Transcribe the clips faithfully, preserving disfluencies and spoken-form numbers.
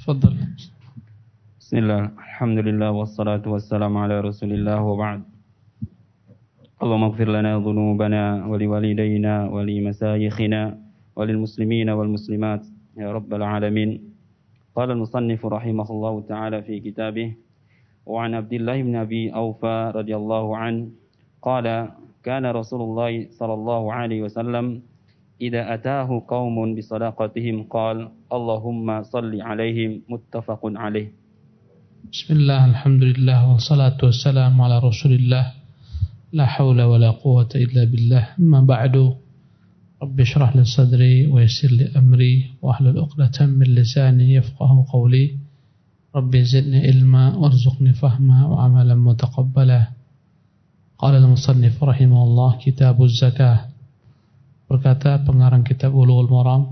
Tafadhal. Bismillah, alhamdulillah, wassalatu wassalamu ala rasulillah wa ba'd. Allahumma ighfir lana dhunubana wa liwalidayna wa li masayikhina wa lil muslimina wal muslimat ya rabbal alamin. Qala al-musannif rahimahullahu ta'ala fi kitabih wa an Abdullah ibn Abi Awfa radhiyallahu an qala kana Rasulullah sallallahu alaihi wasallam idza ataahu qaumun bi sadaqatihim qala Allahumma salli alaihim muttafaqun alaih. Bismillah, alhamdulillah, wassalatu wassalamu ala rasulillah. La hawla wa la quwwata illa billah. Amma ba'du. Rabbi shrah li sadri wa yassir li amri wa ahlul 'uqdatam min lisani yafqahu qawli. Rabbi zidni ilma warzuqni fahma wa amalan mutaqabbala. Qala al-musannif rahimahullah, Kitabuz Zakah. Berkata pengarang kitab Bulughul Maram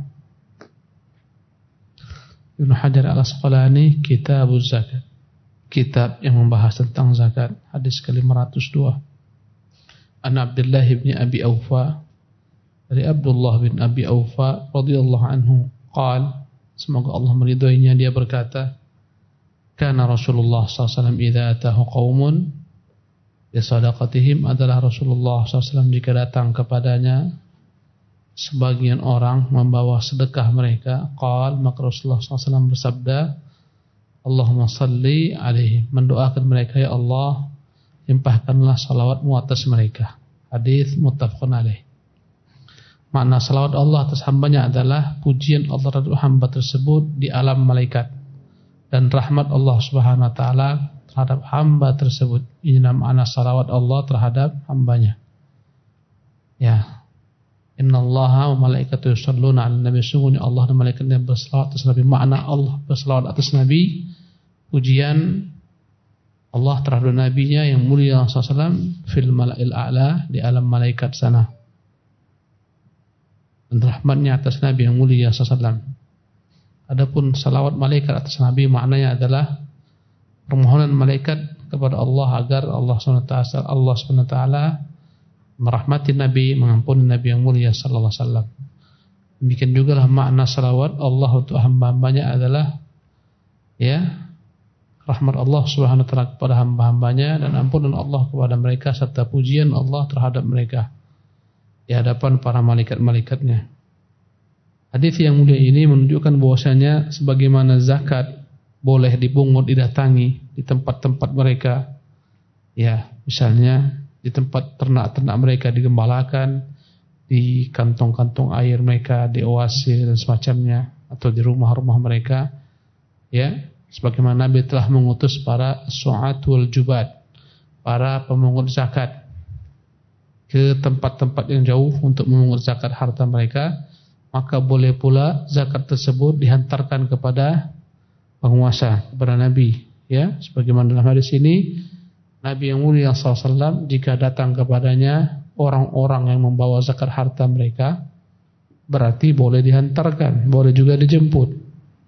Ibnu Hajar Al-Asqalani, Kitabuz Zakat, kitab yang membahas tentang zakat. Hadis ke lima ratus dua. An Abdullah bin Abi Awfa, dari Abdullah bin Abi Awfa radhiyallahu anhu, qala, semoga Allah meridhoinya, dia berkata, kana Rasulullah sallallahu alaihi wasallam idza atahu qaumun bi sadaqatihim, adalah Rasulullah sallallahu alaihi wasallam jika datang kepadanya sebagian orang membawa sedekah mereka, qala, maka Rasulullah sallallahu alaihi wasallam bersabda, Allahumma salli alaihi, mendoakan mereka, ya Allah, limpahkanlah salawatmu atas mereka. Hadis muttafaqun alaih. Makna salawat Allah atas hambanya adalah pujian Allah terhadap hamba tersebut di alam malaikat, dan rahmat Allah subhanahu wa ta'ala terhadap hamba tersebut. Ini makna salawat Allah terhadap hambanya. Ya, innallaha wa malaikatahu yusholluna 'alan nabi, sungguhnya Allah dan malaikatnya berselawat atas Nabi. Makna Allah berselawat atas Nabi, pujian Allah terhadap nabinya yang mulia sallallahu alaihi wasallam fil mala'il a'la, di alam malaikat sana, dan rahmatnya atas Nabi yang mulia sallallahu alaihi wasallam. Adapun salawat malaikat atas Nabi, maknanya adalah permohonan malaikat kepada Allah agar Allah subhanahu wa ta'ala Allah subhanahu wa ta'ala merahmati Nabi, mengampuni Nabi yang mulia sallallahu alaihi wasallam. Demikian juga lah makna salawat Allah untuk hamba-hambanya adalah, ya, rahmat Allah subhanahu wa ta'ala kepada hamba-hambanya dan ampunan Allah kepada mereka, serta pujian Allah terhadap mereka di hadapan para malaikat-malaikatnya. Hadis yang mulia ini menunjukkan bahwasanya sebagaimana zakat boleh dipungut, didatangi di tempat-tempat mereka, ya, misalnya di tempat ternak-ternak mereka digembalakan, di kantong-kantong air mereka, di oase dan semacamnya, atau di rumah-rumah mereka, ya, sebagaimana Nabi telah mengutus para su'at wal jubat, para pemungut zakat, ke tempat-tempat yang jauh untuk memungut zakat harta mereka, maka boleh pula zakat tersebut dihantarkan kepada penguasa, kepada Nabi, ya, sebagaimana dalam hadis ini, Nabi yang mulia sallallahu alaihi wasallam jika datang kepadanya orang-orang yang membawa zakat harta mereka, berarti boleh dihantarkan, boleh juga dijemput,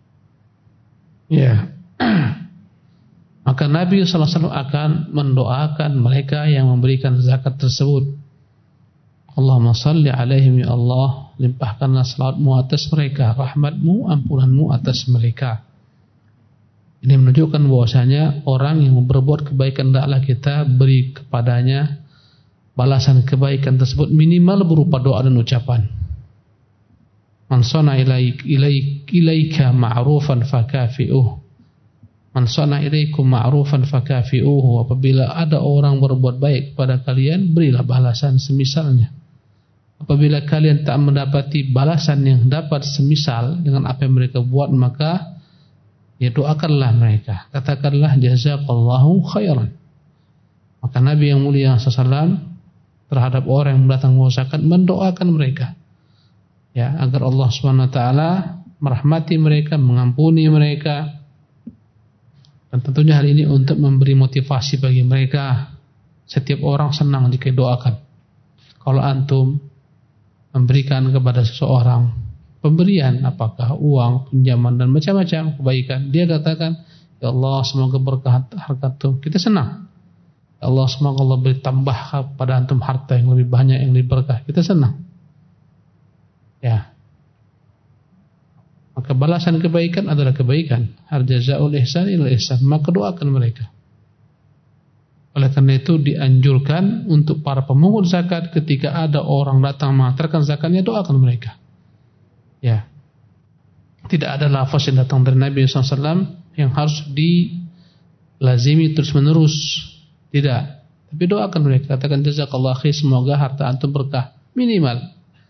ya. Maka Nabi sallallahu alaihi wasallam akan mendoakan mereka yang memberikan zakat tersebut. Allahumma salli alaihim, ya Allah, limpahkanlah salawatmu atas mereka, rahmatmu, ampunanmu atas mereka. Ini menunjukkan bahwasanya orang yang berbuat kebaikan hendaklah kita beri kepadanya balasan kebaikan tersebut minimal berupa doa dan ucapan. Man sana ilaik ilaik ilaika ma'rufan fakafi'uh. Man sana ilaikum ma'rufan fakafi'uhu. Apabila ada orang berbuat baik kepada kalian, berilah balasan semisalnya. Apabila kalian tak mendapati balasan yang dapat semisal dengan apa yang mereka buat, maka ya doakanlah mereka, katakanlah jazakallahu khairan. Maka Nabi yang mulia sallallahu alaihi wasallam terhadap orang yang datang membawa zakat mendoakan mereka, ya, agar Allah subhanahu wa ta'ala merahmati mereka, mengampuni mereka. Dan tentunya hal ini untuk memberi motivasi bagi mereka. Setiap orang senang jika doakan. Kalau antum memberikan kepada seseorang pemberian, apakah uang, pinjaman, dan macam-macam kebaikan, dia katakan, ya Allah, semoga berkah hartamu, kita senang. Ya Allah, semoga Allah beri tambah kepada antum harta yang lebih banyak, yang lebih berkah, kita senang. Ya. Maka balasan kebaikan adalah kebaikan. Hal jazaa'ul ihsan illa ihsan. Maka doakan mereka. Oleh karena itu dianjurkan untuk para pemungut zakat ketika ada orang datang mengantarkan zakatnya, doakan mereka. Ya, tidak ada lafaz yang datang dari Nabi shallallahu alaihi wasallam yang harus dilazimi terus menerus. Tidak. Tapi doakan mereka. Katakan jazakallah khair, semoga harta antum berkah. Minimal.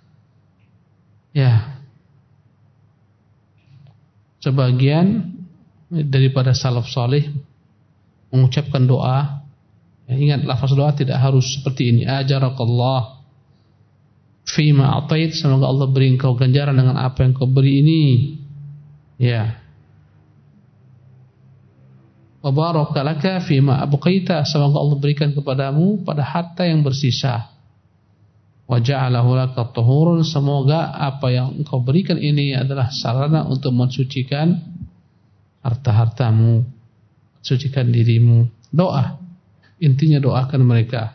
Ya. Sebagian daripada salaf salih mengucapkan doa. Ya, ingat, lafaz doa tidak harus seperti ini. Ajarakallah fima atait, semoga Allah beri engkau ganjaran dengan apa yang kau beri ini. Ya. Wa baraka laka fima abqaita, semoga Allah berikan kepadamu pada harta yang bersisa. Wa ja'alahu laka tahurun, semoga apa yang engkau berikan ini adalah sarana untuk mensucikan harta-hartamu, mensucikan dirimu. Doa. Intinya doakan mereka.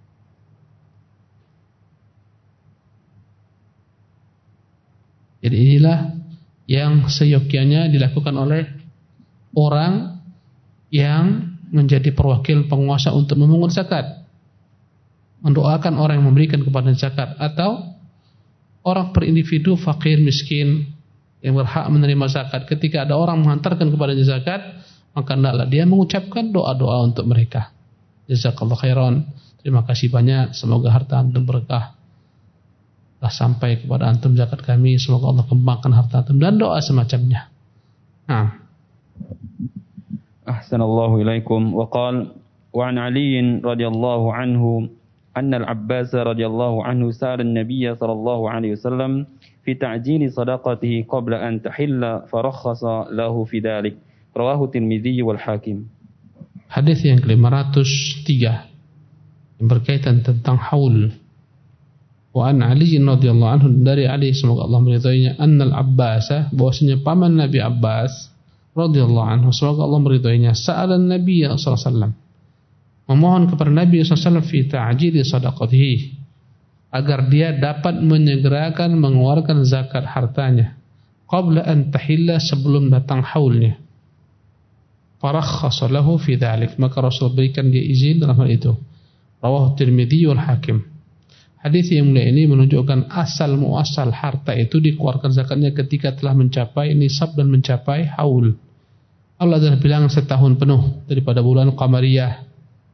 Jadi inilah yang seyogyanya dilakukan oleh orang yang menjadi perwakil penguasa untuk memungut zakat. Mendoakan orang yang memberikan kepada zakat, atau orang per individu fakir miskin yang berhak menerima zakat. Ketika ada orang menghantarkan kepada zakat, maka hendaklah dia mengucapkan doa-doa untuk mereka. Jazakallah khairan, terima kasih banyak, semoga harta antum berkah, telah sampai kepada antum zakat kami, semoga Allah kembangkan harta antum, dan doa semacamnya. Nah. Ahsanallahu ilaikum. Wa qala wa an Ali radhiyallahu anhu anna al-Abbas radhiyallahu anhu sa'ala an-nabiy sallallahu alaihi wasallam fi ta'jili sadaqatihi qabla an tahilla farakhasa lahu fi dhalik. Rawahu Tirmidzi wal Hakim. Hadis yang ke lima ratus tiga yang berkaitan tentang haul. Wa an Ali radhiyallahu anhu, dari Ali semoga Allah meridhoinya, annal Abbas, bahwasanya paman Nabi Abbas radhiyallahu anhu semoga Allah meridhoinya, sa'ala Nabi sallallahu alaihi wasallam, memohon kepada Nabi sallallahu alaihi wasallam fi ta'jili sadaqatihi, agar dia dapat menyegerakan mengeluarkan zakat hartanya qabla an tahilla, sebelum datang haulnya. Farakhasa lahu fi dzalik, maka Rasul berikan dia izin dalam hal itu. Rawahu Tirmidzi wal Hakim. Hadis yang mulia ini menunjukkan asal muasal harta itu dikeluarkan zakatnya ketika telah mencapai nisab dan mencapai haul. Allah telah bilang setahun penuh daripada bulan Qamariyah.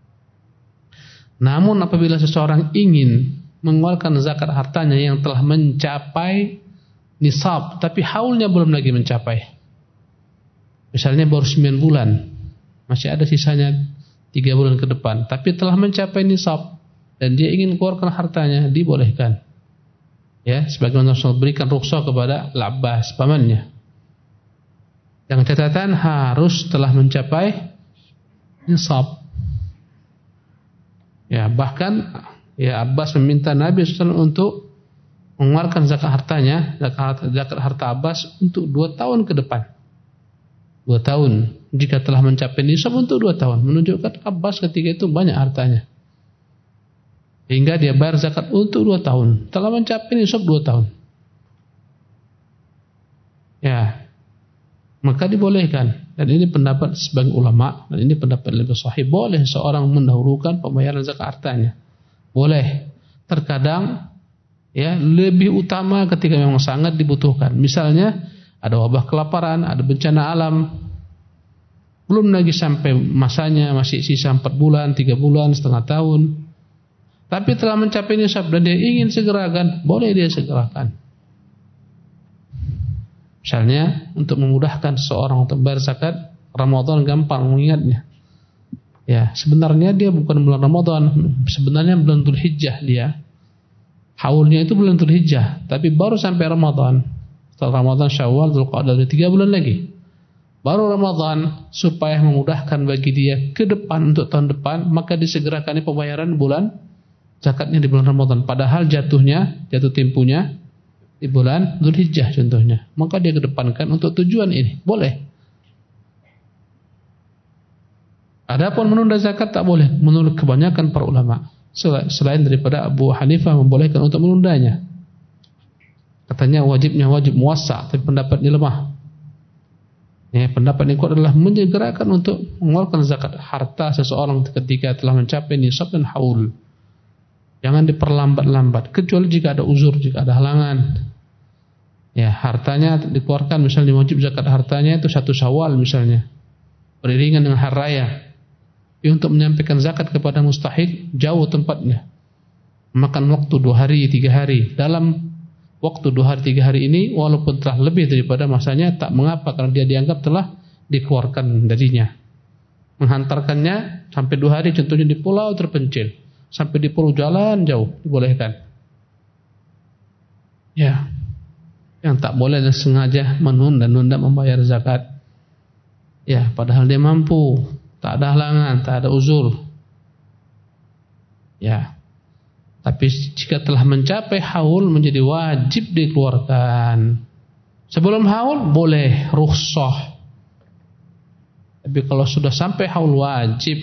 Namun apabila seseorang ingin mengeluarkan zakat hartanya yang telah mencapai nisab, tapi haulnya belum lagi mencapai, misalnya baru sembilan bulan, masih ada sisanya tiga bulan ke depan, tapi telah mencapai nisab dan dia ingin keluarkan hartanya, dibolehkan. Ya, sebagaimana Rasul berikan rukhsah kepada Al-Abbas pamannya. Dengan catatan harus telah mencapai nisab. Ya, bahkan ya Abbas meminta Nabi shallallahu alaihi wasallam untuk mengeluarkan zakat hartanya, zakat, zakat harta Abbas untuk dua tahun ke depan. Dua tahun, jika telah mencapai nisab untuk dua tahun, menunjukkan Abbas ketika itu banyak hartanya, hingga dia bayar zakat untuk dua tahun. Telah mencapai nisab dua tahun, ya, maka dibolehkan. Dan ini pendapat sebagian ulama, dan ini pendapat lebih sahih, boleh seorang mendahulukan pembayaran zakat hartanya. Boleh. Terkadang ya lebih utama ketika memang sangat dibutuhkan. Misalnya ada wabah kelaparan, ada bencana alam, belum lagi sampai masanya, masih sisa empat bulan, tiga bulan, setengah tahun, tapi telah mencapai nisab dan dia ingin segerakan, boleh dia segerakan. Misalnya untuk memudahkan seseorang untuk bayar zakat, Ramadan gampang mengingatnya. Ya, sebenarnya dia bukan bulan Ramadan, sebenarnya bulan Dzulhijjah dia. Haulnya itu bulan Dzulhijjah, tapi baru sampai Ramadan. Setelah Ramadan, Syawal, Dzulqa'dah, ada tiga bulan lagi. Baru Ramadan, supaya memudahkan bagi dia ke depan untuk tahun depan, maka disegerakan pembayaran bulan zakatnya di bulan Ramadan. Padahal jatuhnya, jatuh tempunya di bulan Dzulhijjah contohnya. Maka dia kedepankan untuk tujuan ini. Boleh. Adapun menunda zakat tak boleh menurut kebanyakan para ulama. Selain daripada Abu Hanifah membolehkan untuk menundanya. Katanya wajibnya wajib muwassa, tapi pendapat ini lemah. Ya, pendapat yang kuat adalah menyegerakan untuk mengeluarkan zakat harta seseorang ketika telah mencapai nisab dan haul. Jangan diperlambat-lambat, kecuali jika ada uzur, jika ada halangan. Ya, hartanya dikeluarkan, misalnya wajib zakat hartanya itu satu Syawal misalnya, beriringan dengan hari raya. Ya, untuk menyampaikan zakat kepada mustahik jauh tempatnya, makan waktu dua hari, tiga hari. Dalam waktu dua hari tiga hari ini walaupun telah lebih daripada masanya tak mengapa, karena dia dianggap telah dikeluarkan darinya. Menghantarkannya sampai dua hari, contohnya di pulau terpencil, sampai di pulau jalan jauh dibolehkan. Ya, yang tak boleh dan sengaja menunda-nunda membayar zakat. Ya, padahal dia mampu, tak ada halangan, tak ada uzur. Ya. Tapi jika telah mencapai haul menjadi wajib dikeluarkan. Sebelum haul boleh rukhsah. Tapi kalau sudah sampai haul wajib.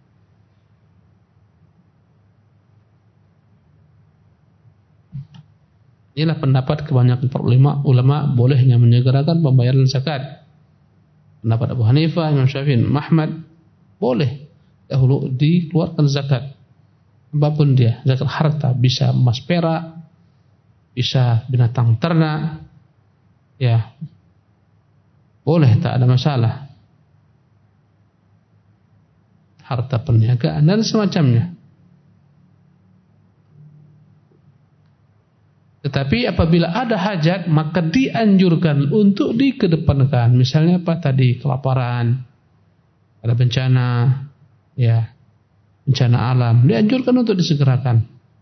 Inilah pendapat kebanyakan para ulama, ulama bolehnya menyegerakan pembayaran zakat. Pendapat Abu Hanifah, Imam Syafi'i, Ahmad, boleh dahulu dikeluarkan zakat. Apapun dia, zakat harta, bisa emas perak, bisa binatang ternak, ya boleh, tak ada masalah. Harta perniagaan dan semacamnya. Tetapi apabila ada hajat, maka dianjurkan untuk dikedepankan. Misalnya apa tadi, kelaparan, ada bencana, ya, bencana alam, dianjurkan untuk disegerakan.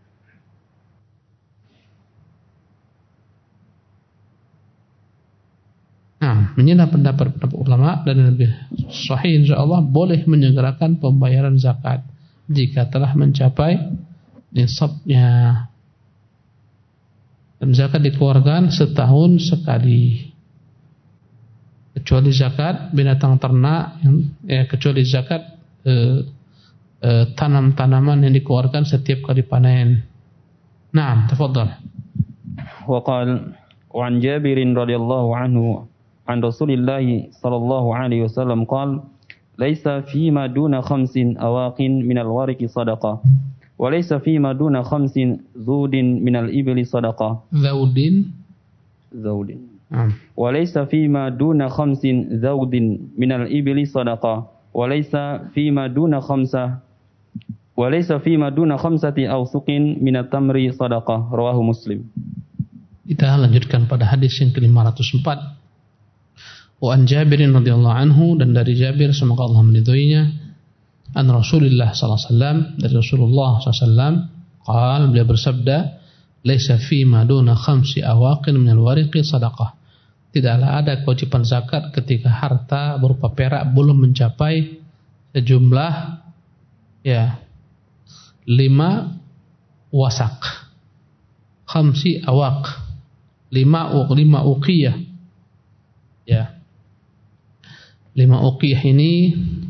Nah, inilah pendapat-pendapat ulama, dan lebih sahih insyaallah boleh menyegerakan pembayaran zakat jika telah mencapai nisabnya. Dan zakat dikeluarkan setahun sekali. Kecuali zakat binatang ternak, ya, kecuali zakat eh, Uh, tanam-tanaman yang dikeluarkan setiap kali panen. Naam, tafadhal. Wa qala wa an Jabir radhiyallahu anhu an Rasulillah sallallahu alaihi wasallam qala laisa fi ma duna khamsin awaqin min al-wariqi sadaqah wa laisa fi ma duna khamsin zudin min al-ibli sadaqah. Zaudin zaudin. Naam. Wa laisa fi ma duna khamsin zaudin min al-ibli sadaqah wa laisa fi ma duna khamsah walaysa fima duna khamsati awsuqin minat tamri sadaqah. Rawahu Muslim. Kita lanjutkan pada hadis yang ke lima ratus empat. Wa an Jabirin radhiyallahu anhu, dan dari Jabir semoga Allah meridhoinya, an Rasulullah sallallahu alaihi wasallam, dari Rasulullah sallallahu alaihi wasallam, qala, beliau bersabda, laisa fima duna khamsi awaqin minal wariqi sadaqah. Tidaklah ada kewajiban zakat ketika harta berupa perak belum mencapai sejumlah, ya, lima wasak, khamsi awak, lima uq, lima uqiyah, ya, lima uqiyah ini,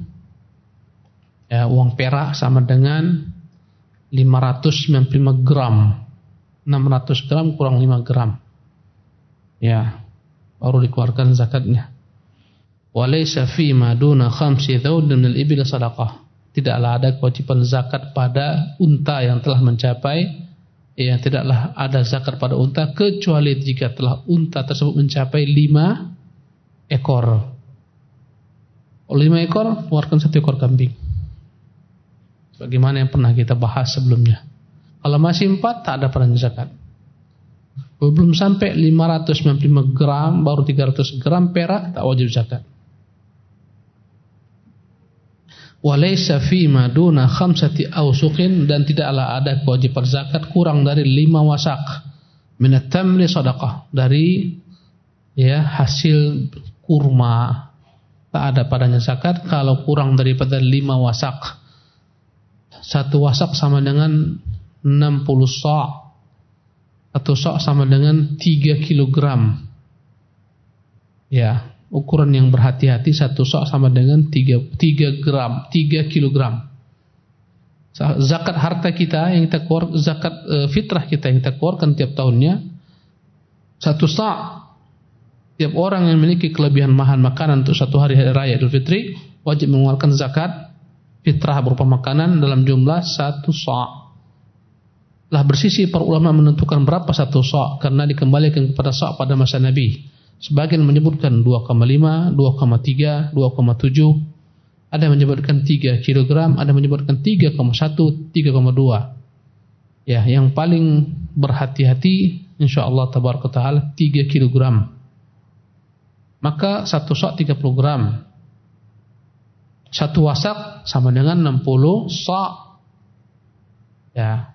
ya, uang perak sama dengan lima ratus sembilan puluh lima gram, enam ratus gram kurang lima gram, ya, baru dikeluarkan zakatnya. Walaysa fi ma duna khamsi dhawdin minal ibil sadaqah. Tidaklah ada kewajiban zakat pada unta yang telah mencapai, ya, tidaklah ada zakat pada unta kecuali jika telah unta tersebut mencapai lima ekor. Oh, lima ekor, keluarkan satu ekor kambing. Bagaimana yang pernah kita bahas sebelumnya. Kalau masih empat, tak ada padanya zakat. Belum sampai lima ratus sembilan puluh lima gram, baru tiga ratus gram perak, tak wajib zakat. Walaysa fima duna khamsati awsuqin, dan tidaklah ada kewajiban zakat kurang dari lima wasak minat tamri sadaqah, dari, ya, hasil kurma, tak ada padanya zakat kalau kurang daripada lima wasak. Satu wasak sama dengan enam puluh sa', satu sa' sama dengan tiga kilogram, ya. Ukuran yang berhati-hati, satu sa' sama dengan tiga gram, tiga kilogram. Zakat harta kita yang kita keluar, zakat e, fitrah kita yang kita keluarkan tiap tahunnya, Satu sa'. Tiap orang yang memiliki kelebihan bahan makanan untuk satu hari hari raya Idul Fitri wajib mengeluarkan zakat fitrah berupa makanan dalam jumlah satu sa'. Lah bersisi para ulama menentukan berapa satu sa' karena dikembalikan kepada sa' pada masa Nabi. Sebagian menyebutkan dua koma lima, dua koma tiga, dua koma tujuh. Ada yang menyebutkan tiga kilogram, ada yang menyebutkan tiga koma satu, tiga koma dua. Ya, yang paling berhati-hati insyaallah tabaraka taala tiga kilogram. Maka satu sa' tiga puluh gram. Satu wasak sama dengan enam puluh sa'. Ya.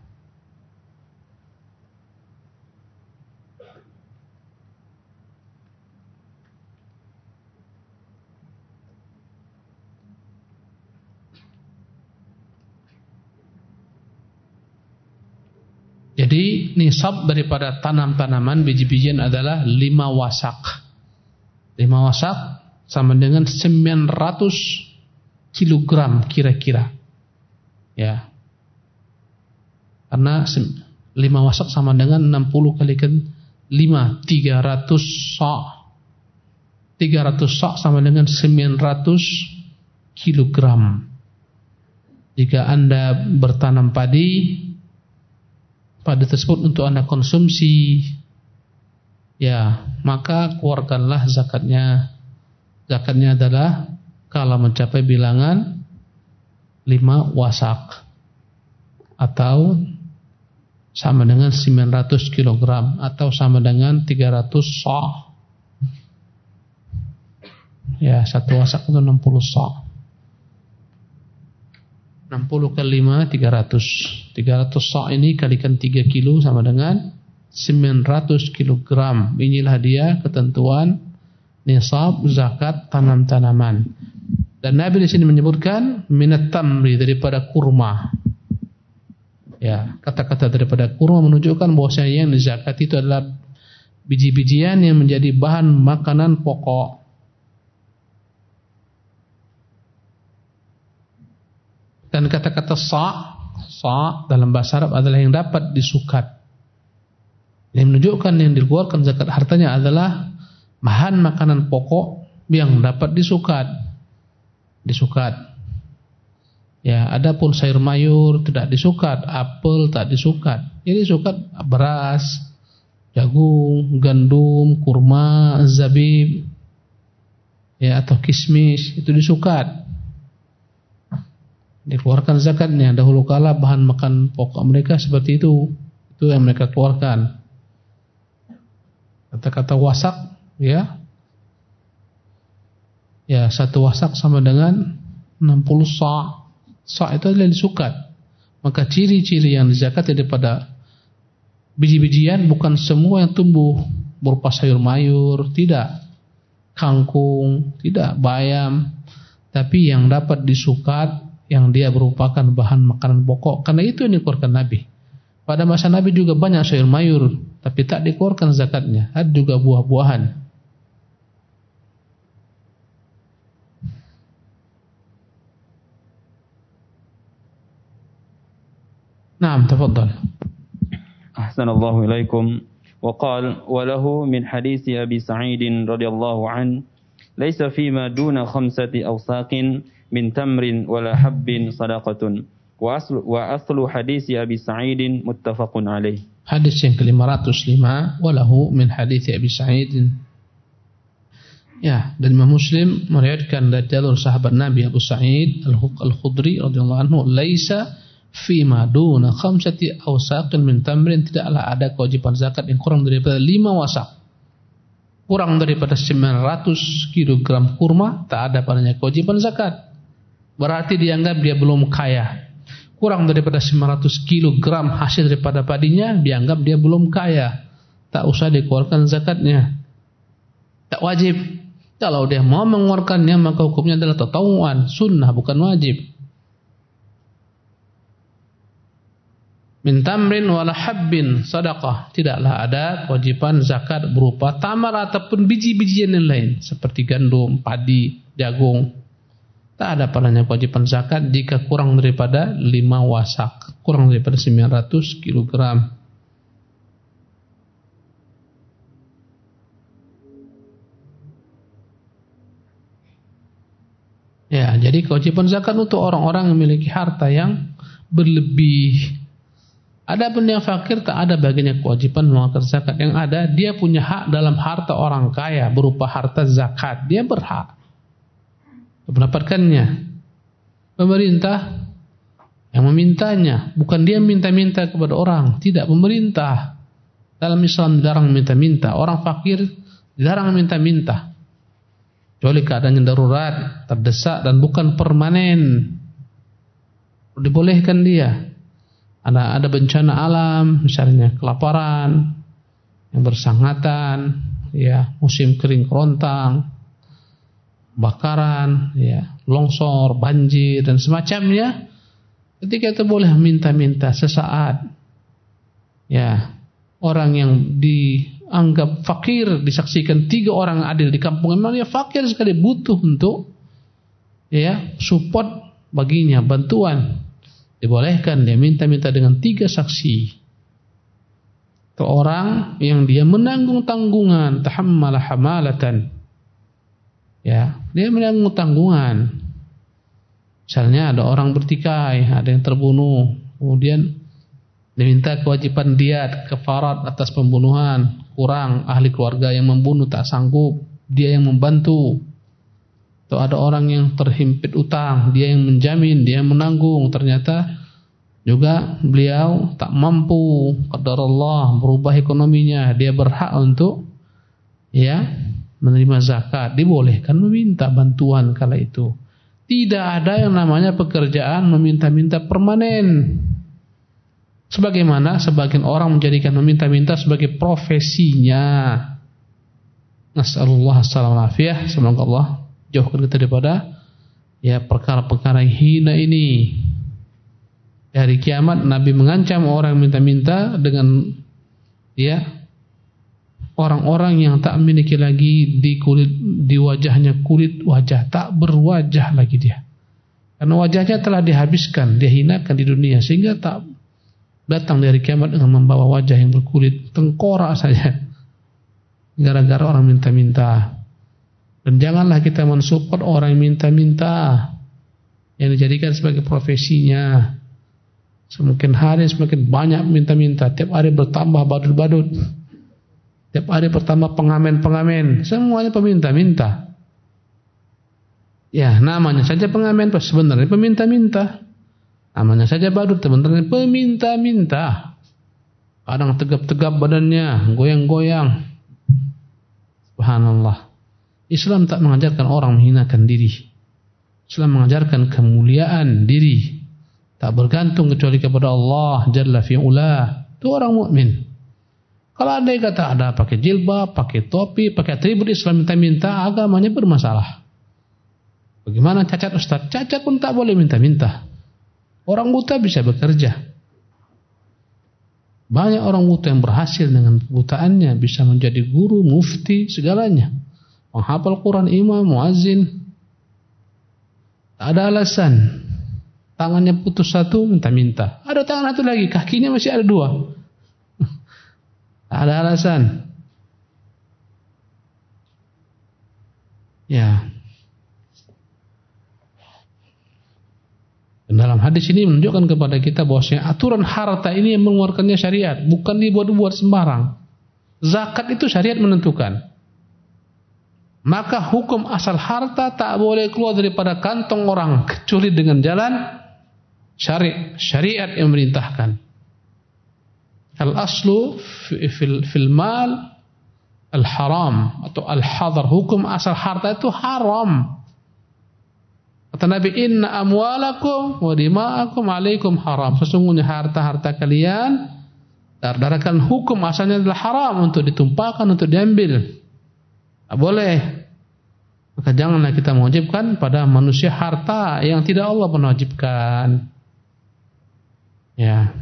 Jadi nisab daripada tanam-tanaman biji-bijian adalah lima wasak. lima wasak sama dengan sembilan ratus kilogram kira-kira. Ya. Karena lima wasak sama dengan enam puluh kali lima, tiga ratus sa'. tiga ratus sa' sama dengan sembilan ratus kilogram. Jika Anda bertanam padi, padi tersebut untuk Anda konsumsi, ya, maka keluarkanlah zakatnya. Zakatnya adalah kalau mencapai bilangan lima wasak atau sama dengan sembilan ratus kilogram atau sama dengan tiga ratus sa'. Ya, satu wasak itu enam puluh sa'. enam puluh kali lima, tiga ratus. tiga ratus sa' ini kalikan tiga kilo sama dengan sembilan ratus kilogram. Inilah dia ketentuan nisab zakat tanam-tanaman. Dan Nabi di sini menyebutkan minat tamri, daripada kurma. Ya, kata-kata daripada kurma menunjukkan bahwasanya yang zakat itu adalah biji-bijian yang menjadi bahan makanan pokok. Dan kata-kata sa', sa' dalam bahasa Arab adalah yang dapat disukat. Yang menunjukkan yang dikeluarkan zakat hartanya adalah bahan makanan pokok yang dapat disukat. Disukat. Ya, adapun sayur mayur tidak disukat, apel tak disukat. Ini disukat beras, jagung, gandum, kurma, zabib, ya, atau kismis, itu disukat. Dikeluarkan zakatnya. Dahulu kala bahan makan pokok mereka seperti itu. Itu yang mereka keluarkan. Kata-kata wasak, ya, ya, satu wasak sama dengan enam puluh sa'. Sa' itu adalah disukat. Maka ciri-ciri yang dizakat daripada biji-bijian bukan semua yang tumbuh berupa sayur mayur, tidak, kangkung, tidak, bayam, tapi yang dapat disukat, yang dia merupakan bahan makanan pokok. Karena itu yang dikeluarkan Nabi. Pada masa Nabi juga banyak sayur mayur, tapi tak dikeluarkan zakatnya. Ada juga buah-buahan. Naam, tafadhal. Ahsanallahu ilaikum. Wa qala wa lahu min hadits Abi Sa'id radhiyallahu an, laisa fima duna khamsati awsaqin min tamrin wala habbin sadaqatun. Wa aslu wa aslu hadits Abi Sa'id muttafaqun alaih. Hadis yang ke lima ratus lima, walahu min hadits Abi Sa'id. Ya, dan Imam Muslim meriwayatkan dari jalur sahabat Nabi Abu Sa'id Al-Khudri radhiyallahu anhu, laisa fima duna khamsati awsaqin min tamrin, tidaklah ada kewajiban zakat yang kurang daripada lima wasak. Kurang daripada sembilan ratus kilogram kurma, tak ada padanya kewajiban zakat. Berarti dianggap dia belum kaya. Kurang daripada sembilan ratus kilogram hasil daripada padinya, dianggap dia belum kaya. Tak usah dikeluarkan zakatnya. Tak wajib. Kalau dia mau mengeluarkannya, maka hukumnya adalah tatawuan, sunnah, bukan wajib. Min tamrin wala habbin sadaqah, tidaklah ada kewajiban zakat berupa tamar ataupun biji-bijian yang lain seperti gandum, padi, jagung. Tak ada padanya kewajiban zakat jika kurang daripada lima wasak, kurang daripada sembilan ratus kilogram. jadi kewajiban zakat untuk orang-orang yang memiliki harta yang berlebih. Adapun yang fakir tak ada baginya kewajiban mengeluarkan zakat. Yang ada dia punya hak dalam harta orang kaya berupa harta zakat. Dia berhak mendapatkannya. Pemerintah yang memintanya, bukan dia minta-minta kepada orang. Tidak, pemerintah. Dalam Islam dilarang minta-minta. Orang fakir dilarang minta-minta. Kecuali keadaannya darurat, terdesak dan bukan permanen. Dibolehkan dia. Ada ada bencana alam, misalnya kelaparan, yang bersangatan, ya, musim kering kerontang, bakaran, ya, longsor, banjir dan semacamnya. Ketika itu boleh minta-minta sesaat. Ya, orang yang dianggap fakir disaksikan tiga orang adil di kampung, memang dia fakir sekali, butuh untuk ya support baginya, bantuan. Dibolehkan dia minta-minta dengan tiga saksi. Itu orang yang dia menanggung tanggungan, tahammala hamalatan. Ya, dia menanggung tanggungan. Misalnya ada orang bertikai, ada yang terbunuh, kemudian diminta kewajiban diat, kafarat atas pembunuhan, kurang ahli keluarga yang membunuh tak sanggup, dia yang membantu. Atau ada orang yang terhimpit utang, dia yang menjamin, dia yang menanggung, ternyata juga beliau tak mampu, qadarullah, berubah ekonominya, dia berhak untuk ya menerima zakat, dibolehkan meminta bantuan kala itu. Tidak ada yang namanya pekerjaan meminta-minta permanen. Sebagaimana sebagian orang menjadikan meminta-minta sebagai profesinya. Nas'alullah as-salamafiyah, semoga Allah jauhkan kita daripada ya perkara-perkara yang hina ini. Dari kiamat Nabi mengancam orang yang minta-minta dengan ya orang-orang yang tak memiliki lagi di kulit, di wajahnya kulit wajah, tak berwajah lagi dia. Karena wajahnya telah dihabiskan, dia hinakan di dunia, sehingga tak datang dari kiamat dengan membawa wajah yang berkulit tengkorak saja. Gara-gara orang minta-minta. Dan janganlah kita mensupport orang yang minta-minta, yang dijadikan sebagai profesinya. Semakin hari semakin banyak minta-minta, tiap hari bertambah badut-badut. Tiap hari pertama pengamen-pengamen, semuanya peminta-minta. Ya, namanya saja pengamen, sebenarnya peminta-minta. Namanya saja badut, sebenarnya peminta-minta. Kadang tegap-tegap badannya, goyang-goyang. Subhanallah. Islam tak mengajarkan orang menghinakan diri. Islam mengajarkan kemuliaan diri. Tak bergantung kecuali kepada Allah Jalla fi'ula. Itu orang mukmin. Kalau ada yang kata ada pakai jilbab, pakai topi, pakai atribut Islam minta-minta, agamanya bermasalah. Bagaimana cacat Ustaz? Cacat pun tak boleh minta-minta. Orang buta bisa bekerja. Banyak orang buta yang berhasil dengan kebutaannya, bisa menjadi guru, mufti, segalanya. Menghafal Quran, imam, muazzin. Tak ada alasan. Tangannya putus satu, minta-minta. Ada tangan satu lagi, kakinya masih ada dua. Tak ada alasan. Ya. Dan dalam hadis ini menunjukkan kepada kita bahwasanya aturan harta ini yang mengeluarkannya syariat, bukan dibuat-buat sembarang. Zakat itu syariat menentukan. Maka hukum asal harta tak boleh keluar daripada kantong orang kecuali dengan jalan syari, syariat yang memerintahkan. Al-aslu fil, fil mal al-haram atau al-hadar. Hukum asal harta itu haram. Kata Nabi, inna amwalakum wa dima'akum alaikum haram. Sesungguhnya harta-harta kalian, darah-darahkan hukum asalnya adalah haram untuk ditumpahkan, untuk diambil. Tak boleh. Maka janganlah kita mewajibkan pada manusia harta yang tidak Allah pernah wajibkan. Ya.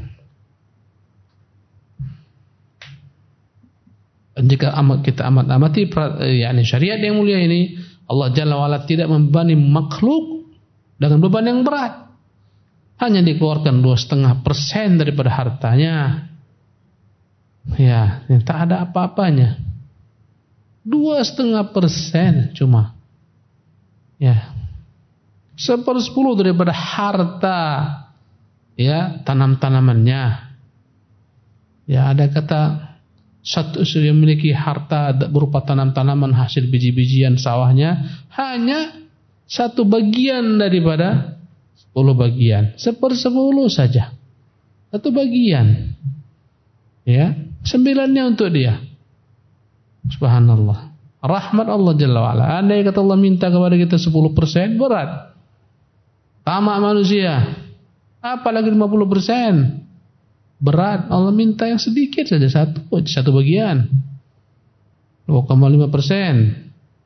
Dan jika amat kita amat amati yakni syariat yang mulia ini, Allah Jalla wa'ala tidak membebani makhluk dengan beban yang berat. Hanya dikeluarkan dua setengah persen daripada hartanya. Ya, yang tak ada apa-apanya. Dua setengah persen cuma. Ya. sepersepuluh daripada harta ya tanam-tanamannya. Ya, ada kata satu yang memiliki harta berupa tanam-tanaman hasil biji-bijian sawahnya hanya satu bagian daripada sepuluh bagian, sepersepuluh saja, satu bagian, ya, sembilannya untuk dia. Subhanallah, rahmat Allah Jalla wa'ala. Andai kata Allah minta kepada kita sepuluh persen, berat, tamak manusia, apalagi lima puluh persen. Berat. Allah minta yang sedikit saja, satu satu bagian, dua koma lima persen.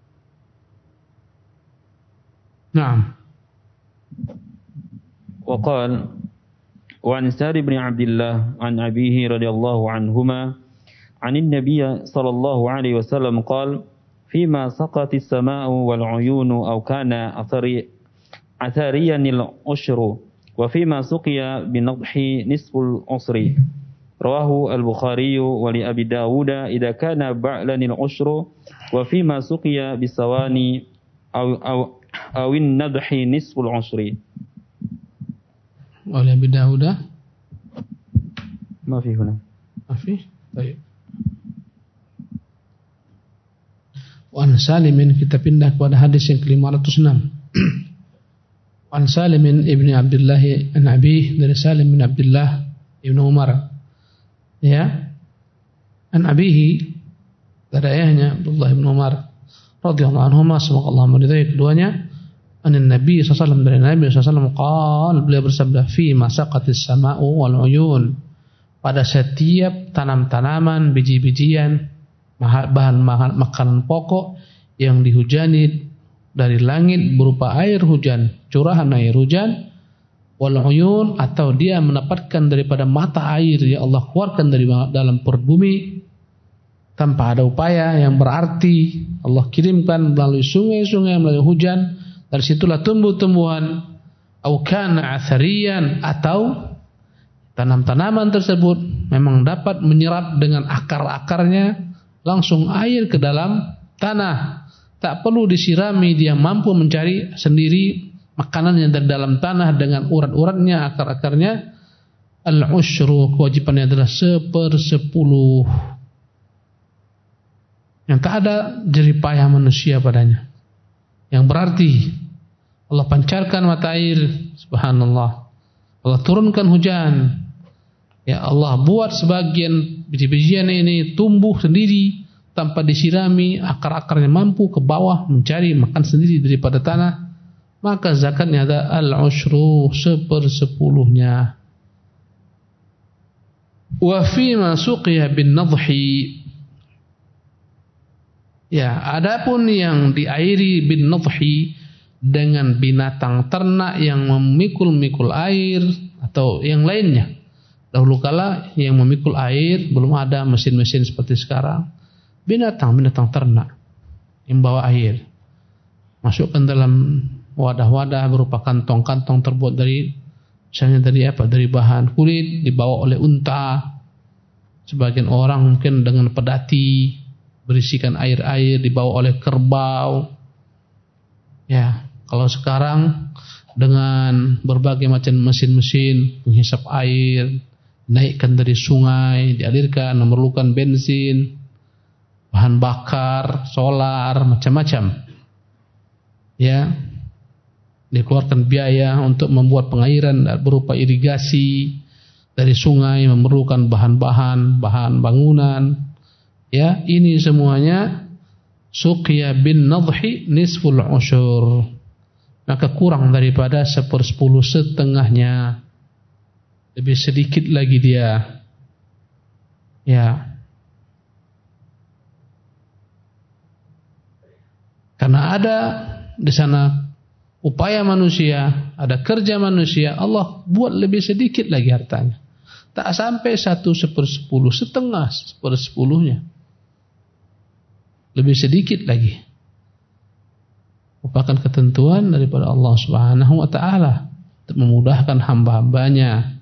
Naam. Wa qala wa an Sa'd bin Abdullah an abihi radhiyallahu anhuma an an-nabiy sallallahu alaihi wasallam qala fima saqat as-samaa'u wal 'uyunu aw kana athari athariyan al-ushru wa fima suqiya binadhi nisful usri. Rawahu al-Bukhari wa li Abi Dawud idza kana ba'lan al-ushru wa fima suqiya bisawani aw aw awin nadhi nisful usri. Wa li Abi Dawud ma fi huna ma fi baik. Wa an Salim, kita pindah kepada hadis yang ke lima ratus enam. An Salim ibn Abdullah an Abi, dari Salim bin Abdullah ibn Umar, ya, an abihi, dari ayahnya Abdullah ibn Umar radhiyallahu anhuma, semoga Allah meridai keduanya, an Nabi sallallahu alaihi wasallam, dari Nabi sallallahu alaihi wasallam, qala, beliau bersabda, fi masaqatis sama'u wal 'uyun, pada setiap tanam-tanaman, biji-bijian, bahan makanan pokok yang dihujani dari langit berupa air hujan, curahan air hujan, wal 'uyun, atau dia mendapatkan daripada mata air yang Allah keluarkan dari dalam perut bumi tanpa ada upaya yang berarti, Allah kirimkan melalui sungai-sungai, melalui hujan, dari situlah tumbuh-tumbuhan, aw kana athariyan, atau tanam-tanaman tersebut memang dapat menyerap dengan akar-akarnya langsung air ke dalam tanah. Tak perlu disirami, dia mampu mencari sendiri makanannya dari dalam tanah dengan urat-uratnya, akar-akarnya. Al-ushru, kewajibannya adalah sepersepuluh, yang tak ada jeripayah manusia padanya, yang berarti Allah pancarkan mata air, subhanallah, Allah turunkan hujan, ya Allah buat sebagian biji-bijian ini tumbuh sendiri tanpa disirami, akar-akarnya mampu ke bawah mencari makan sendiri daripada tanah, maka zakatnya ada al-ushru, sepersepuluhnya. Wa fi ma suqiya bin nadhi, ya, adapun yang diairi bin nadhi dengan binatang ternak yang memikul-mikul air atau yang lainnya. Dahulu kala yang memikul air belum ada mesin-mesin seperti sekarang. Binatang-binatang ternak yang bawa air, masukkan dalam wadah-wadah berupa kantong-kantong terbuat dari, misalnya dari apa? Dari bahan kulit, dibawa oleh unta. Sebagian orang mungkin dengan pedati berisikan air-air, dibawa oleh kerbau. Ya, kalau sekarang dengan berbagai macam mesin-mesin penghisap air, naikkan dari sungai, dialirkan, memerlukan bensin, bahan bakar, solar, macam-macam. Ya, dikeluarkan biaya untuk membuat pengairan berupa irigasi dari sungai, memerlukan bahan-bahan, bahan bangunan. Ya, ini semuanya suqiya bin nadhi nisful ushur, maka kurang daripada sepersepuluh, setengahnya, lebih sedikit lagi dia. Ya, karena ada di sana upaya manusia, ada kerja manusia, Allah buat lebih sedikit lagi hartanya. Tak sampai satu sepersepuluh, setengah sepersepuluhnya, lebih sedikit lagi. Merupakan ketentuan daripada Allah Subhanahu wa taala untuk memudahkan hamba-hambanya.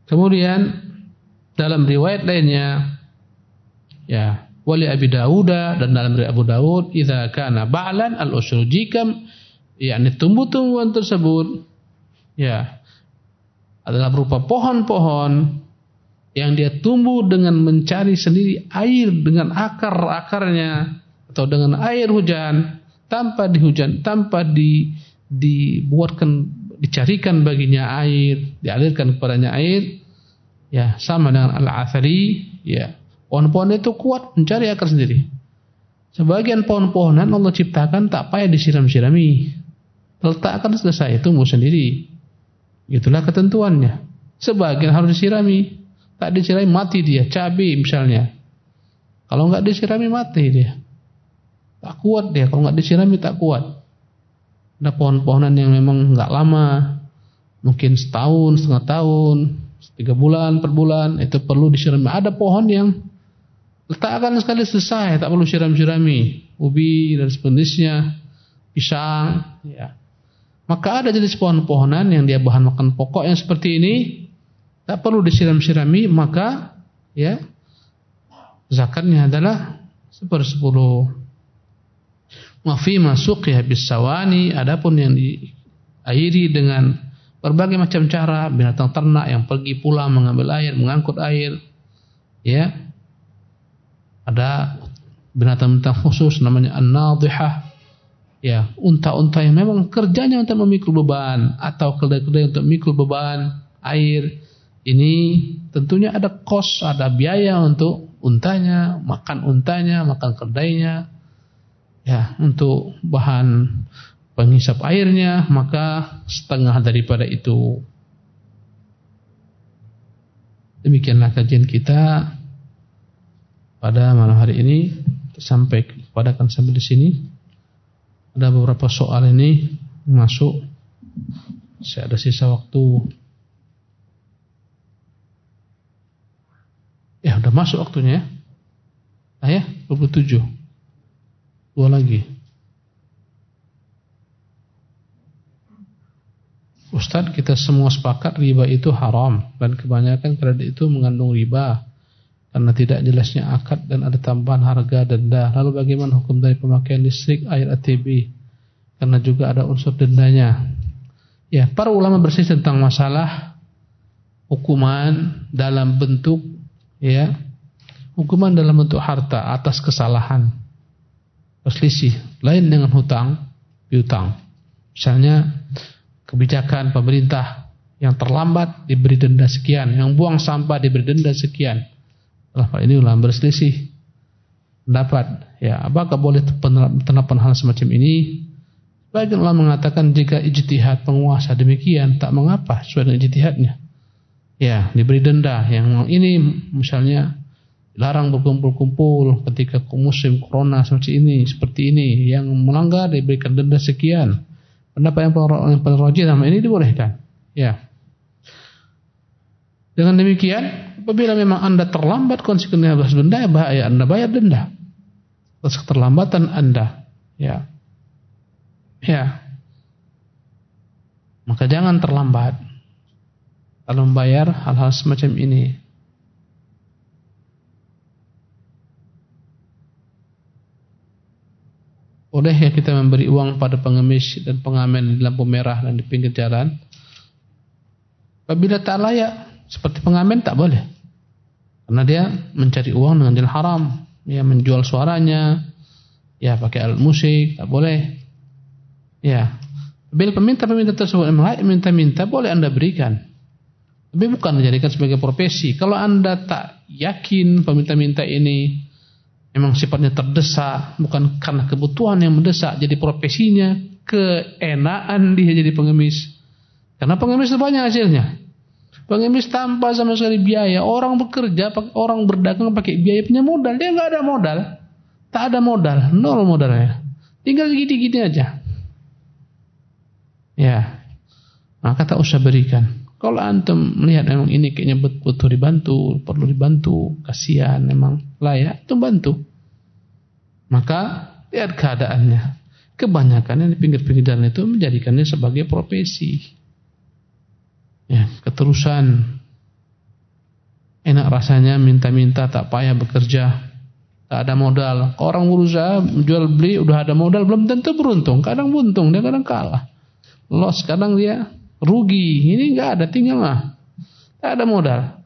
Kemudian dalam riwayat lainnya, ya, wali Abi Dawud dan dalam riwayat Abu Dawud, idza kana ba'lan al-ushru, jika yakni tumbuh-tumbuhan tersebut ya adalah berupa pohon-pohon yang dia tumbuh dengan mencari sendiri air dengan akar-akarnya atau dengan air hujan tanpa dihujan, tanpa di dibuatkan dicarikan baginya air, dialirkan kepadanya air, ya sama dengan al-athari, ya pohon-pohon itu kuat mencari akar sendiri. Sebagian pohon-pohonan Allah ciptakan tak payah disiram-sirami, letakkan selesai tumbuh sendiri. Itulah ketentuannya. Sebagian harus disirami, tak disirami mati dia. Cabai misalnya, kalau enggak disirami mati dia, tak kuat dia. Kalau enggak disirami tak kuat. Ada pohon-pohonan yang memang enggak lama, mungkin setahun, setengah tahun, tiga bulan, per bulan, itu perlu disirami. Ada pohon yang letakkan sekali selesai, tak perlu siram-sirami, ubi dan sejenisnya, pisang, ya. Maka ada jenis pohon-pohonan yang dia bahan makan pokok yang seperti ini, tak perlu disiram-sirami, maka ya zakatnya adalah sepersepuluh. Mafi masuk ya bisawani, adapun yang diairi dengan berbagai macam cara, binatang ternak yang pergi pulang mengambil air, mengangkut air, ya. Ada binatang-binatang khusus namanya an-nadhihah, ya, unta-unta yang memang kerjanya untuk memikul beban, atau keledai-keledai untuk memikul beban air. Ini tentunya ada kos, ada biaya untuk untanya, makan untanya, makan keledainya, ya, untuk bahan penghisap airnya, maka setengah daripada itu. Demikianlah kajian kita pada malam hari ini, sampai kepadakan sampai di sini. Ada beberapa soal ini masuk. Saya ada sisa waktu. Ya, udah masuk waktunya ya. Nah ya, dua puluh tujuh. Dua lagi. Ustadz, kita semua sepakat riba itu haram dan kebanyakan kredit itu mengandung riba karena tidak jelasnya akad dan ada tambahan harga denda. Lalu bagaimana hukum dari pemakaian listrik, air A T B? Karena juga ada unsur dendanya. Ya, para ulama berselisih tentang masalah hukuman dalam bentuk, ya, hukuman dalam bentuk harta atas kesalahan. Berselisih. Lain dengan hutang, piutang. Misalnya kebijakan pemerintah yang terlambat diberi denda sekian, yang buang sampah diberi denda sekian. Lah, ini ulama berselisih pendapat. Ya, apakah boleh penerapan hal semacam ini? Bagian ulama mengatakan jika ijtihad penguasa demikian tak mengapa sesuai dengan ijtihadnya. Ya, diberi denda. Yang ini misalnya larang berkumpul-kumpul ketika musim corona seperti ini, seperti ini, yang melanggar diberikan denda sekian. Pendapat yang paling rajih dalam ini dibolehkan. Ya. Dengan demikian, apabila memang Anda terlambat konsekuensinya atas denda, ya bahaya, Anda bayar denda atas keterlambatan Anda. Ya. Ya. Maka jangan terlambat kalau membayar hal-hal semacam ini. Boleh ya kita memberi uang pada pengemis dan pengamen di lampu merah dan di pinggir jalan? Apabila tak layak, seperti pengamen tak boleh. Karena dia mencari uang dengan jalan haram. Ya, menjual suaranya, ya pakai alat musik, tak boleh. Ya. Bila peminta-peminta tersebut layak minta-minta, boleh Anda berikan. Tapi bukan dijadikan sebagai profesi. Kalau Anda tak yakin peminta-minta ini memang sifatnya terdesak, bukan karena kebutuhan yang mendesak, jadi profesinya keenaan dia jadi pengemis. Karena pengemis itu banyak hasilnya. Pengemis tanpa sama sekali biaya. Orang bekerja, orang berdagang pakai biaya punya modal. Dia nggak ada modal, tak ada modal, nol modalnya. Tinggal gini-gini aja. Ya, maka tak usah berikan. Kalau antum melihat memang ini kayaknya butuh dibantu, perlu dibantu, kasihan, memang layak, itu bantu. Maka lihat keadaannya. Kebanyakan yang di pinggir-pinggir jalan itu menjadikannya sebagai profesi. Ya, keterusan. enak rasanya minta-minta, tak payah bekerja, tak ada modal. Orang berusaha jual beli udah ada modal, belum tentu beruntung. Kadang buntung, dia kadang kalah. Loss, kadang dia rugi. Ini enggak ada, tinggal mah. Tak ada modal.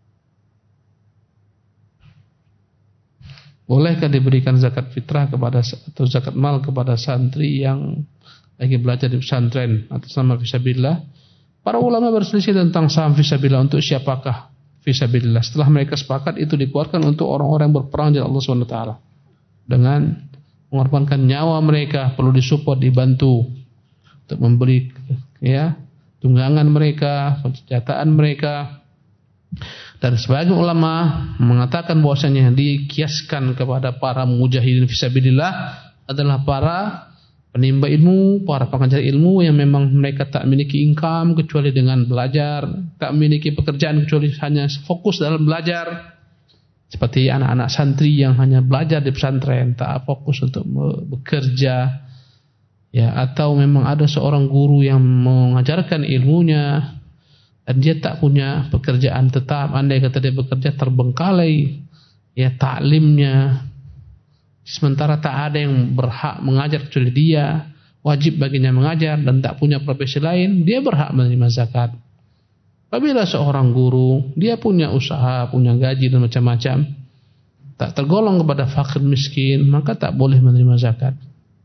Bolehkah diberikan zakat fitrah kepada atau zakat mal kepada santri yang lagi belajar di pesantren atas nama fisabilillah? Para ulama berselisih tentang saham fisabilillah untuk siapakah fisabilillah. Setelah mereka sepakat, itu dikeluarkan untuk orang-orang yang berperang di Allah subhanahu wa taala dengan mengorbankan nyawa mereka, perlu disupport, dibantu untuk memberi ya tunggangan mereka, persenjataan mereka. Dan sebagian ulama mengatakan bahwasanya dikiaskan kepada para mujahidin fisabilillah adalah para penimba ilmu, para pengajar ilmu yang memang mereka tak memiliki income kecuali dengan belajar, tak memiliki pekerjaan kecuali hanya fokus dalam belajar. Seperti anak-anak santri yang hanya belajar di pesantren, tak fokus untuk bekerja. Ya, atau memang ada seorang guru yang mengajarkan ilmunya dan dia tak punya pekerjaan tetap, andai kata dia bekerja terbengkalai ya taklimnya, sementara tak ada yang berhak mengajar kecuali dia, wajib baginya mengajar dan tak punya profesi lain, dia berhak menerima zakat. Apabila seorang guru dia punya usaha, punya gaji dan macam-macam, tak tergolong kepada fakir miskin, maka tak boleh menerima zakat.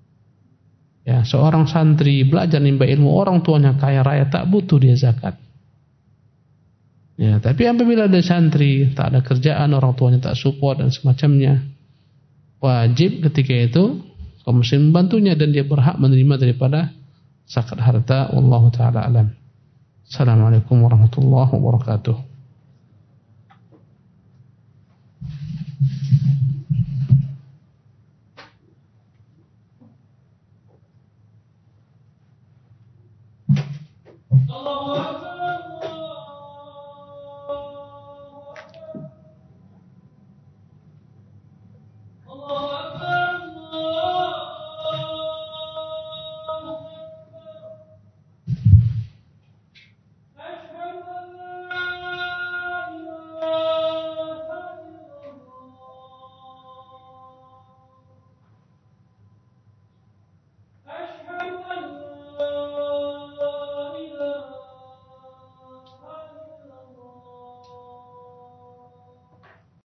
Ya, seorang santri belajar nimba ilmu, orang tuanya kaya raya, tak butuh dia zakat. Ya, tapi apabila ada santri tak ada kerjaan, orang tuanya tak support dan semacamnya, wajib ketika itu kaum muslim membantunya dan dia berhak menerima daripada zakat harta. Wallahu taala alam. Assalamualaikum warahmatullahi wabarakatuh. Allah